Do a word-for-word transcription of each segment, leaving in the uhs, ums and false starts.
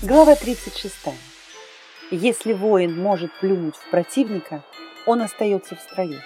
Глава тридцать шестая. Если воин может плюнуть в противника, он остается в строю.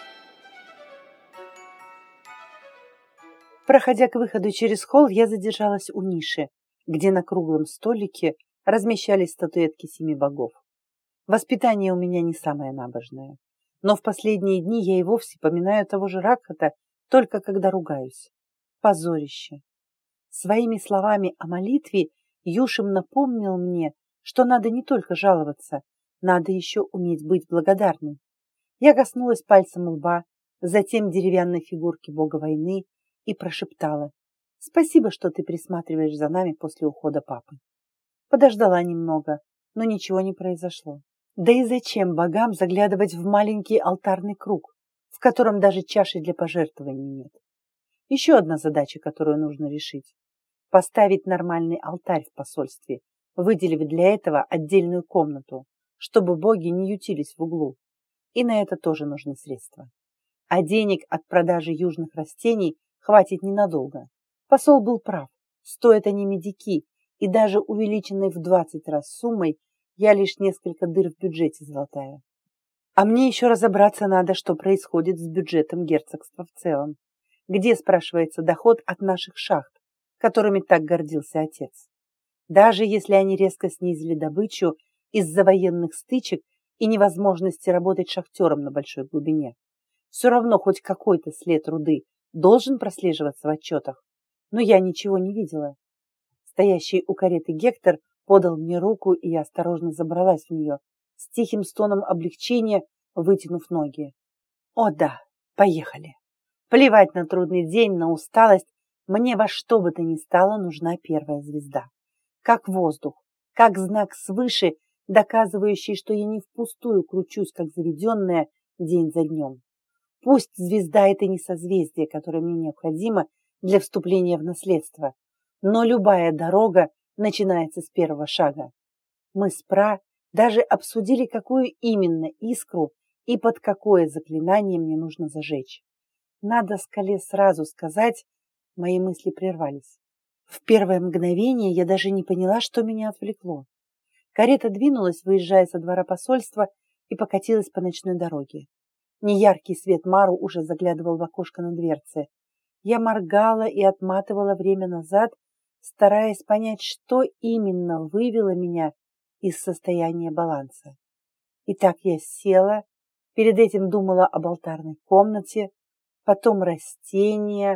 Проходя к выходу через холл, я задержалась у ниши, где на круглом столике размещались статуэтки семи богов. Воспитание у меня не самое набожное, но в последние дни я и вовсе поминаю того же Ракхата только когда ругаюсь. Позорище. Своими словами о молитве Юшим напомнил мне, что надо не только жаловаться, надо еще уметь быть благодарной. Я коснулась пальцем лба, затем деревянной фигурки бога войны и прошептала: «Спасибо, что ты присматриваешь за нами после ухода папы». Подождала немного, но ничего не произошло. Да и зачем богам заглядывать в маленький алтарный круг, в котором даже чаши для пожертвований нет? Еще одна задача, которую нужно решить. Поставить нормальный алтарь в посольстве, выделив для этого отдельную комнату, чтобы боги не ютились в углу. И на это тоже нужны средства. А денег от продажи южных растений хватит ненадолго. Посол был прав. Стоят они медики, и даже увеличенной в двадцать раз суммой я лишь несколько дыр в бюджете золотая. А мне еще разобраться надо, что происходит с бюджетом герцогства в целом. Где, спрашивается, доход от наших шахт, которыми так гордился отец? Даже если они резко снизили добычу из-за военных стычек и невозможности работать шахтером на большой глубине, все равно хоть какой-то след руды должен прослеживаться в отчетах. Но я ничего не видела. Стоящий у кареты Гектор подал мне руку, и я осторожно забралась в нее, с тихим стоном облегчения вытянув ноги. О да, поехали. Плевать на трудный день, на усталость, мне во что бы то ни стало нужна первая звезда. Как воздух, как знак свыше, доказывающий, что я не впустую кручусь, как заведенная, день за днем. Пусть звезда — это не созвездие, которое мне необходимо для вступления в наследство, но любая дорога начинается с первого шага. Мы с Пра даже обсудили, какую именно искру и под какое заклинание мне нужно зажечь. Надо скале сразу сказать, мои мысли прервались. В первое мгновение я даже не поняла, что меня отвлекло. Карета двинулась, выезжая со двора посольства, и покатилась по ночной дороге. Неяркий свет Мару уже заглядывал в окошко на дверце. Я моргала и отматывала время назад, стараясь понять, что именно вывело меня из состояния баланса. Итак, я села, перед этим думала об алтарной комнате, потом растения,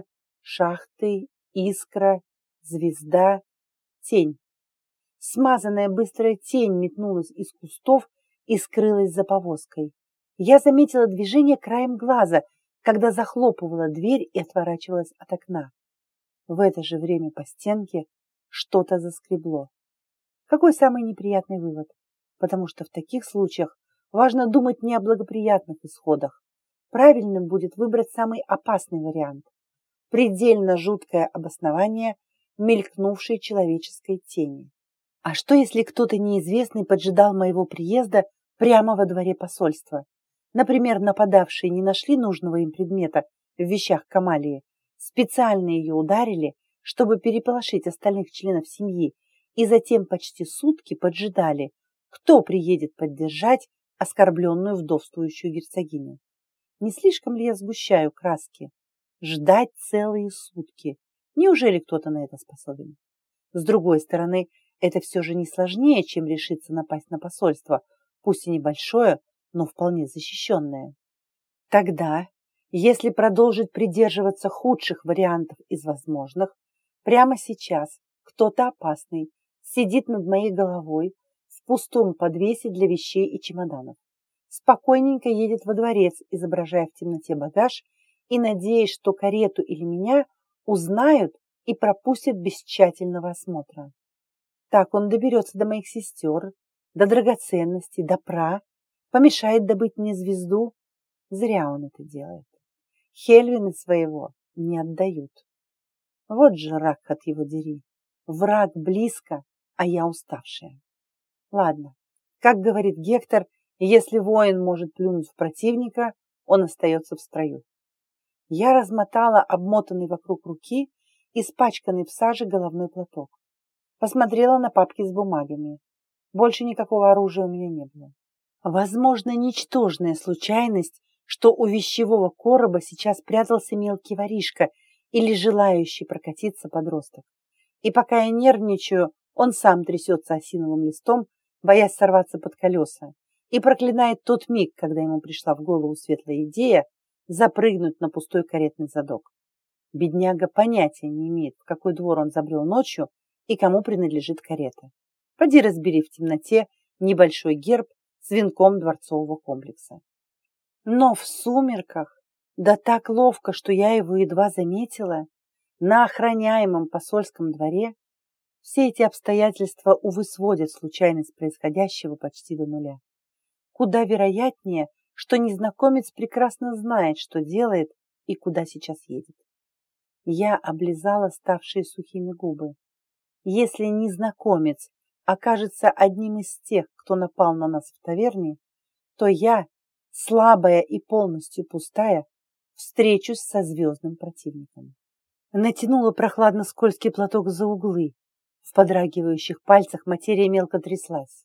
шахты, искра, звезда, тень. Смазанная быстрая тень метнулась из кустов и скрылась за повозкой. Я заметила движение краем глаза, когда захлопывала дверь и отворачивалась от окна. В это же время по стенке что-то заскребло. Какой самый неприятный вывод? Потому что в таких случаях важно думать не о благоприятных исходах. Правильным будет выбрать самый опасный вариант. Предельно жуткое обоснование мелькнувшей человеческой тени. А что, если кто-то неизвестный поджидал моего приезда прямо во дворе посольства? Например, нападавшие не нашли нужного им предмета в вещах Камалии, специально ее ударили, чтобы переполошить остальных членов семьи, и затем почти сутки поджидали, кто приедет поддержать оскорбленную вдовствующую герцогиню. Не слишком ли я сгущаю краски? Ждать целые сутки. Неужели кто-то на это способен? С другой стороны, это все же не сложнее, чем решиться напасть на посольство, пусть и небольшое, но вполне защищенное. Тогда, если продолжить придерживаться худших вариантов из возможных, прямо сейчас кто-то опасный сидит над моей головой в пустом подвесе для вещей и чемоданов. Спокойненько едет во дворец, изображая в темноте багаж и надеясь, что карету или меня узнают и пропустят без тщательного осмотра. Так он доберется до моих сестер, до драгоценностей, до Пра, помешает добыть мне звезду. Зря он это делает. Хельвины своего не отдают. Вот же Ракхат его дери. Враг близко, а я уставшая. Ладно, как говорит Гектор, если воин может плюнуть в противника, он остается в строю. Я размотала обмотанный вокруг руки испачканный в саже головной платок. Посмотрела на папки с бумагами. Больше никакого оружия у меня не было. Возможно, ничтожная случайность, что у вещевого короба сейчас прятался мелкий воришка или желающий прокатиться подросток. И пока я нервничаю, он сам трясется осиновым листом, боясь сорваться под колеса, и проклинает тот миг, когда ему пришла в голову светлая идея запрыгнуть на пустой каретный задок. Бедняга понятия не имеет, в какой двор он забрел ночью и кому принадлежит карета. Поди разбери в темноте небольшой герб с венком дворцового комплекса. Но в сумерках, да так ловко, что я его едва заметила, на охраняемом посольском дворе, все эти обстоятельства, увы, сводят случайность происходящего почти до нуля. Куда вероятнее, что незнакомец прекрасно знает, что делает и куда сейчас едет. Я облизала ставшие сухими губы. Если незнакомец окажется одним из тех, кто напал на нас в таверне, то я, слабая и полностью пустая, встречусь со звездным противником. Натянула прохладно-скользкий платок за углы. В подрагивающих пальцах материя мелко тряслась.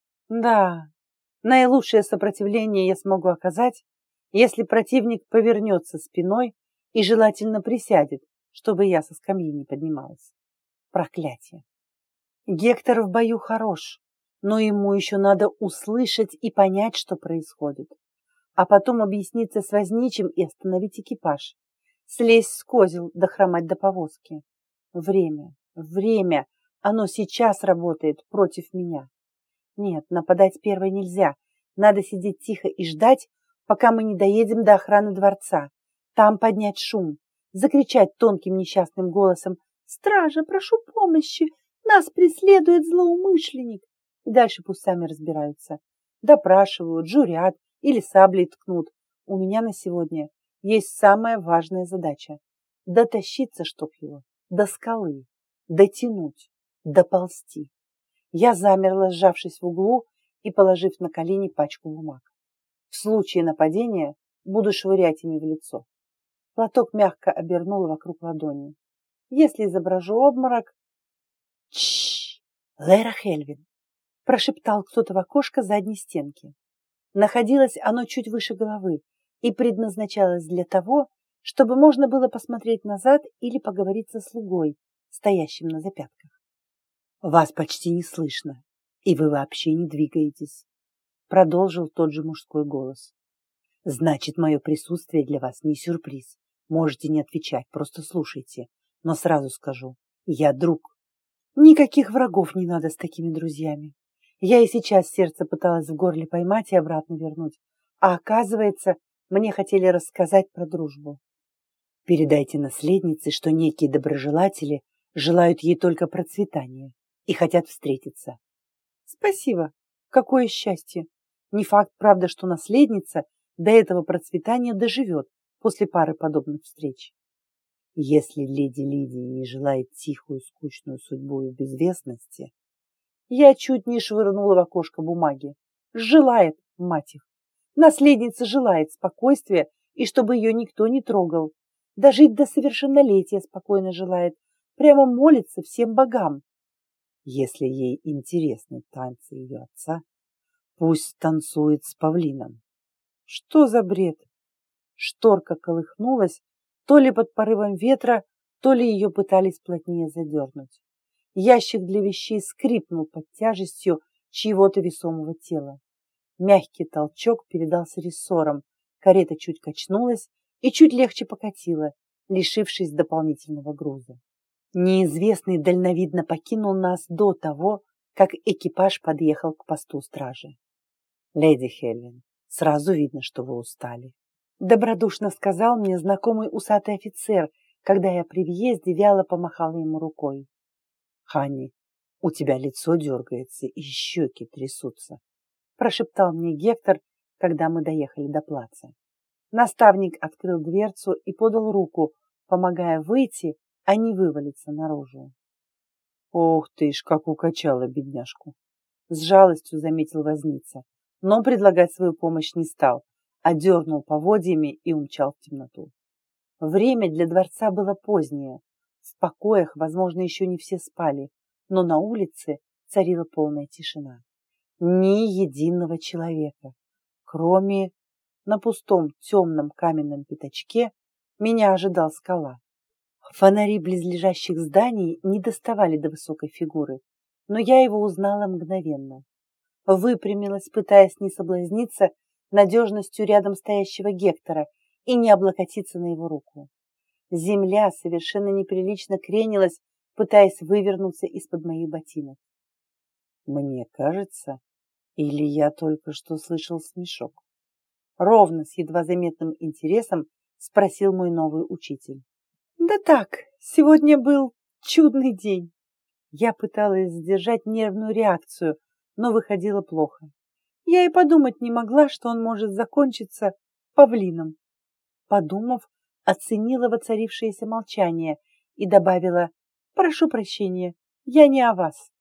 Да, наилучшее сопротивление я смогу оказать, если противник повернется спиной и желательно присядет, чтобы я со скамьи не поднималась. Проклятие! Гектор в бою хорош, но ему еще надо услышать и понять, что происходит, а потом объясниться с возничим и остановить экипаж, слезть с козел, дохромать до повозки. Время, время, оно сейчас работает против меня. Нет, нападать первой нельзя, надо сидеть тихо и ждать, пока мы не доедем до охраны дворца, там поднять шум, закричать тонким несчастным голосом: «Стража, прошу помощи! Нас преследует злоумышленник!» И дальше пусть сами разбираются. Допрашивают, журят или саблей ткнут. У меня на сегодня есть самая важная задача – дотащиться, чтоб его, до скалы, дотянуть, доползти. Я замерла, сжавшись в углу и положив на колени пачку бумаг. В случае нападения буду швырять ими в лицо. Платок мягко обернула вокруг ладони. Если изображу обморок... Чш! Лейра Хельвин! Прошептал кто-то в окошко задней стенки. Находилось оно чуть выше головы и предназначалось для того, чтобы можно было посмотреть назад или поговорить со слугой, стоящим на запятках. «Вас почти не слышно, и вы вообще не двигаетесь», — продолжил тот же мужской голос. «Значит, мое присутствие для вас не сюрприз. Можете не отвечать, просто слушайте. Но сразу скажу, я друг». Никаких врагов не надо с такими друзьями. Я и сейчас сердце пыталась в горле поймать и обратно вернуть. А оказывается, мне хотели рассказать про дружбу. Передайте наследнице, что некие доброжелатели желают ей только процветания и хотят встретиться. Спасибо. Какое счастье. Не факт, правда, что наследница до этого процветания доживет после пары подобных встреч. Если леди Лидия не желает тихую, скучную судьбу и безвестности, я чуть не швырнула в окошко бумаги. Желает, мать их. Наследница желает спокойствия и чтобы ее никто не трогал. Дожить до совершеннолетия спокойно желает. Прямо молится всем богам. Если ей интересны танцы ее отца, пусть танцует с павлином. Что за бред? Шторка колыхнулась, то ли под порывом ветра, то ли ее пытались плотнее задернуть. Ящик для вещей скрипнул под тяжестью чьего-то весомого тела. Мягкий толчок передался рессорам, карета чуть качнулась и чуть легче покатила, лишившись дополнительного груза. Неизвестный дальновидно покинул нас до того, как экипаж подъехал к посту стражи. «Леди Хельвин, сразу видно, что вы устали», — добродушно сказал мне знакомый усатый офицер, когда я при въезде вяло помахала ему рукой. «Ханни, у тебя лицо дергается и щеки трясутся», — прошептал мне Гектор, когда мы доехали до плаца. Наставник открыл дверцу и подал руку, помогая выйти, а не вывалиться наружу. «Ох ты ж, как укачала бедняжку!» С жалостью заметил возница, но предлагать свою помощь не стал, одернул поводьями и умчал в темноту. Время для дворца было позднее. В покоях, возможно, еще не все спали, но на улице царила полная тишина. Ни единого человека, кроме на пустом темном каменном пятачке меня ожидал скала. Фонари близлежащих зданий не доставали до высокой фигуры, но я его узнала мгновенно. Выпрямилась, пытаясь не соблазниться надежностью рядом стоящего Гектора и не облокотиться на его руку. Земля совершенно неприлично кренилась, пытаясь вывернуться из-под моих ботинок. Мне кажется, или я только что слышал смешок? Ровно, с едва заметным интересом спросил мой новый учитель. Да так, сегодня был чудный день. Я пыталась сдержать нервную реакцию, но выходило плохо. Я и подумать не могла, что он может закончиться павлином. Подумав, оценила воцарившееся молчание и добавила: прошу прощения, я не о вас.